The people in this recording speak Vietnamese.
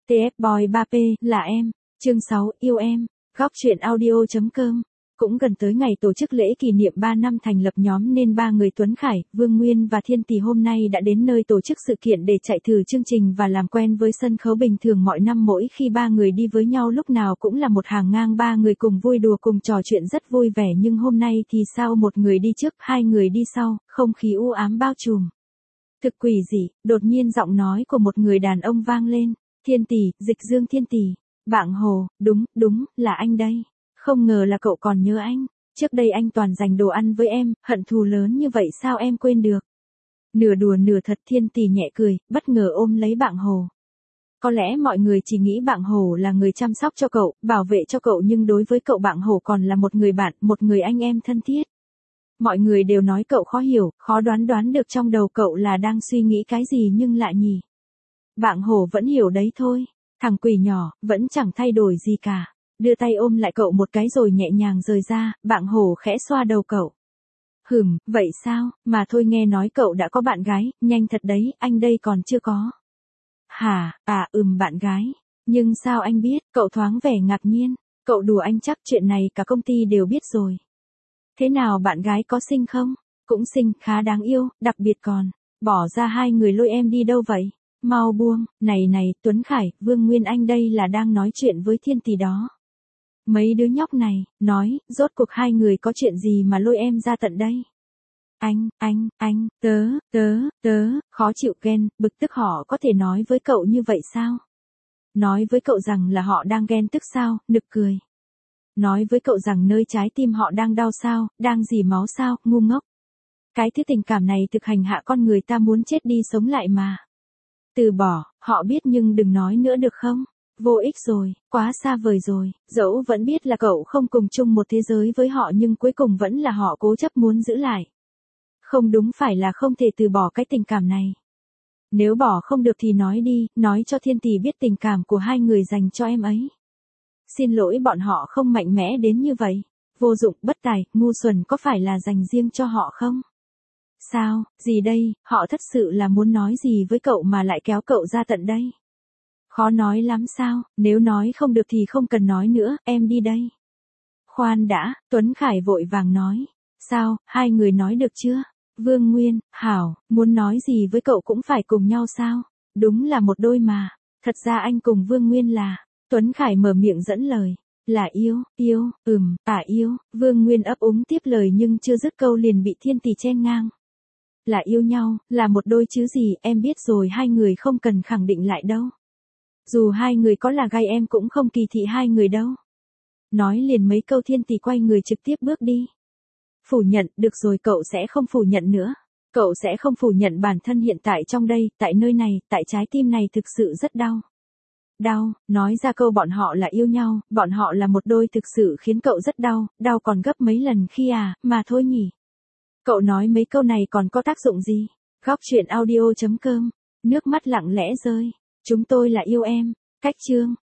TF Boy 3P, là em. Chương 6, yêu em. Góc truyện audio.com. Cũng gần tới ngày tổ chức lễ kỷ niệm 3 năm thành lập nhóm nên ba người Tuấn Khải, Vương Nguyên và Thiên Tỷ hôm nay đã đến nơi tổ chức sự kiện để chạy thử chương trình và làm quen với sân khấu. Bình thường mọi năm mỗi khi ba người đi với nhau lúc nào cũng là một hàng ngang, ba người cùng vui đùa cùng trò chuyện rất vui vẻ, nhưng hôm nay thì sao, một người đi trước, hai người đi sau, không khí u ám bao trùm. Thực quỷ dị, đột nhiên giọng nói của một người đàn ông vang lên. Thiên Tỷ, Dịch Dương Thiên Tỷ. Bạng Hồ, đúng, là anh đây. Không ngờ là cậu còn nhớ anh. Trước đây anh toàn dành đồ ăn với em, hận thù lớn như vậy sao em quên được. Nửa đùa nửa thật, Thiên Tỷ nhẹ cười, bất ngờ ôm lấy Bạng Hồ. Có lẽ mọi người chỉ nghĩ Bạng Hồ là người chăm sóc cho cậu, bảo vệ cho cậu, nhưng đối với cậu Bạng Hồ còn là một người bạn, một người anh em thân thiết. Mọi người đều nói cậu khó hiểu, khó đoán được trong đầu cậu là đang suy nghĩ cái gì, nhưng lạ nhỉ. Bạng Hồ vẫn hiểu đấy thôi. Thằng quỷ nhỏ, vẫn chẳng thay đổi gì cả. Đưa tay ôm lại cậu một cái rồi nhẹ nhàng rời ra, Bạng Hồ khẽ xoa đầu cậu. Vậy sao, mà thôi, nghe nói cậu đã có bạn gái, nhanh thật đấy, anh đây còn chưa có. Hả, bạn gái. Nhưng sao anh biết, cậu thoáng vẻ ngạc nhiên. Cậu đùa anh chắc, chuyện này cả công ty đều biết rồi. Thế nào, bạn gái có xinh không? Cũng xinh, khá đáng yêu, đặc biệt còn. Bỏ ra hai người lôi em đi đâu vậy? Mau buông, này, Tuấn Khải, Vương Nguyên, anh đây là đang nói chuyện với Thiên Tỷ đó. Mấy đứa nhóc này, nói, rốt cuộc hai người có chuyện gì mà lôi em ra tận đây? Anh, tớ, khó chịu ghen, bực tức họ có thể nói với cậu như vậy sao? Nói với cậu rằng là họ đang ghen tức sao, nực cười. Nói với cậu rằng nơi trái tim họ đang đau sao, đang rỉ máu sao, ngu ngốc. Cái thứ tình cảm này thực hành hạ con người ta muốn chết đi sống lại mà. Từ bỏ, họ biết nhưng đừng nói nữa được không? Vô ích rồi, quá xa vời rồi, dẫu vẫn biết là cậu không cùng chung một thế giới với họ nhưng cuối cùng vẫn là họ cố chấp muốn giữ lại. Không, đúng phải là không thể từ bỏ cái tình cảm này. Nếu bỏ không được thì nói đi, nói cho Thiên Tỷ biết tình cảm của hai người dành cho em ấy. Xin lỗi, bọn họ không mạnh mẽ đến như vậy. Vô dụng, bất tài, ngu xuẩn, có phải là dành riêng cho họ không? Sao, gì đây, họ thật sự là muốn nói gì với cậu mà lại kéo cậu ra tận đây? Khó nói lắm sao, nếu nói không được thì không cần nói nữa, em đi đây. Khoan đã, Tuấn Khải vội vàng nói. Sao, hai người nói được chưa? Vương Nguyên, hảo, muốn nói gì với cậu cũng phải cùng nhau sao? Đúng là một đôi mà. Thật ra anh cùng Vương Nguyên là... Tuấn Khải mở miệng dẫn lời. Là yêu, yêu. Vương Nguyên ấp úng tiếp lời nhưng chưa dứt câu liền bị Thiên Tỷ chen ngang. Là yêu nhau, là một đôi chứ gì, em biết rồi, hai người không cần khẳng định lại đâu. Dù hai người có là gay em cũng không kỳ thị hai người đâu. Nói liền mấy câu, Thiên Tỷ quay người trực tiếp bước đi. Phủ nhận, được rồi, cậu sẽ không phủ nhận nữa. Cậu sẽ không phủ nhận bản thân hiện tại trong đây, tại nơi này, tại trái tim này thực sự rất đau. Đau, nói ra câu bọn họ là yêu nhau, bọn họ là một đôi thực sự khiến cậu rất đau, đau còn gấp mấy lần khi mà thôi nhỉ. Cậu nói mấy câu này còn có tác dụng gì? Góc truyện audio.com. Nước mắt lặng lẽ rơi. Chúng tôi là yêu em. Cách chương.